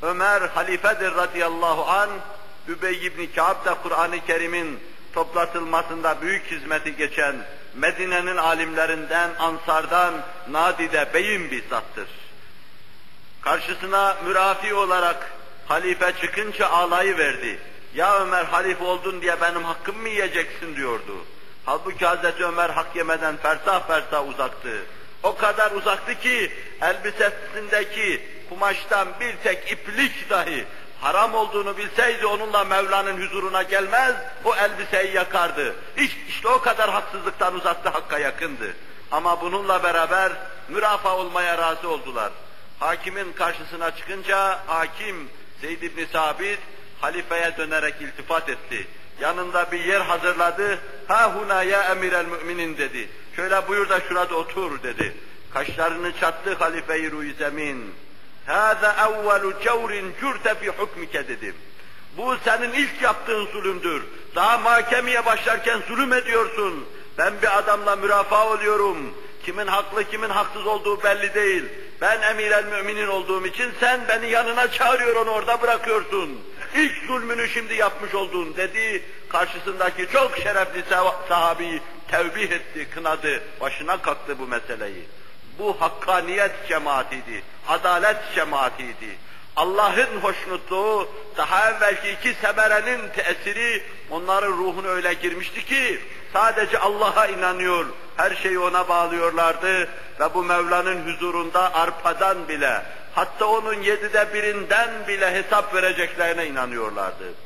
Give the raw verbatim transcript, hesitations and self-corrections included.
Ömer halifedir radıyallahu an. Übey ibn Kâb da Kur'an-ı Kerim'in toplatılmasında büyük hizmeti geçen Medine'nin alimlerinden, Ansar'dan nadide beyin bir zattır. Karşısına mürafi olarak halife çıkınca ağlayıverdi. Ya Ömer halife oldun diye benim hakkımı mı yiyeceksin diyordu. Halbuki Hazreti Ömer hak yemeden fersah fersah uzaktı. O kadar uzaktı ki elbisesindeki kumaştan bir tek iplik dahi haram olduğunu bilseydi onunla Mevla'nın huzuruna gelmez, o elbiseyi yakardı. İşte, işte o kadar haksızlıktan uzaktı, hakka yakındı. Ama bununla beraber mürafa olmaya razı oldular. Hakimin karşısına çıkınca hakim Zeyd ibn Sabit halifeye dönerek iltifat etti. Yanında bir yer hazırladı. Ha huna ya emirel müminin dedi. Şöyle buyur da şurada otur dedi. Kaşlarını çattı halife-i ruh-i zemin. Hâzâ evvelu cevrin cürte fî hukmike dedim. Bu senin ilk yaptığın zulümdür. Daha mahkemeye başlarken zulüm ediyorsun. Ben bir adamla mürafaa oluyorum. Kimin haklı kimin haksız olduğu belli değil. Ben emir-el müminin olduğum için sen beni yanına çağırıyor, onu orada bırakıyorsun. İlk zulmünü şimdi yapmış oldun dedi. Karşısındaki çok şerefli sahabeyi tevbih etti, kınadı, başına kalktı bu meseleyi. Bu hakkaniyet cemaatiydi, adalet cemaatiydi. Allah'ın hoşnutluğu, daha evvelki iki semerenin tesiri onların ruhuna öyle girmişti ki sadece Allah'a inanıyor, her şeyi ona bağlıyorlardı ve bu Mevla'nın huzurunda arpadan bile, hatta onun yedide birinden bile hesap vereceklerine inanıyorlardı.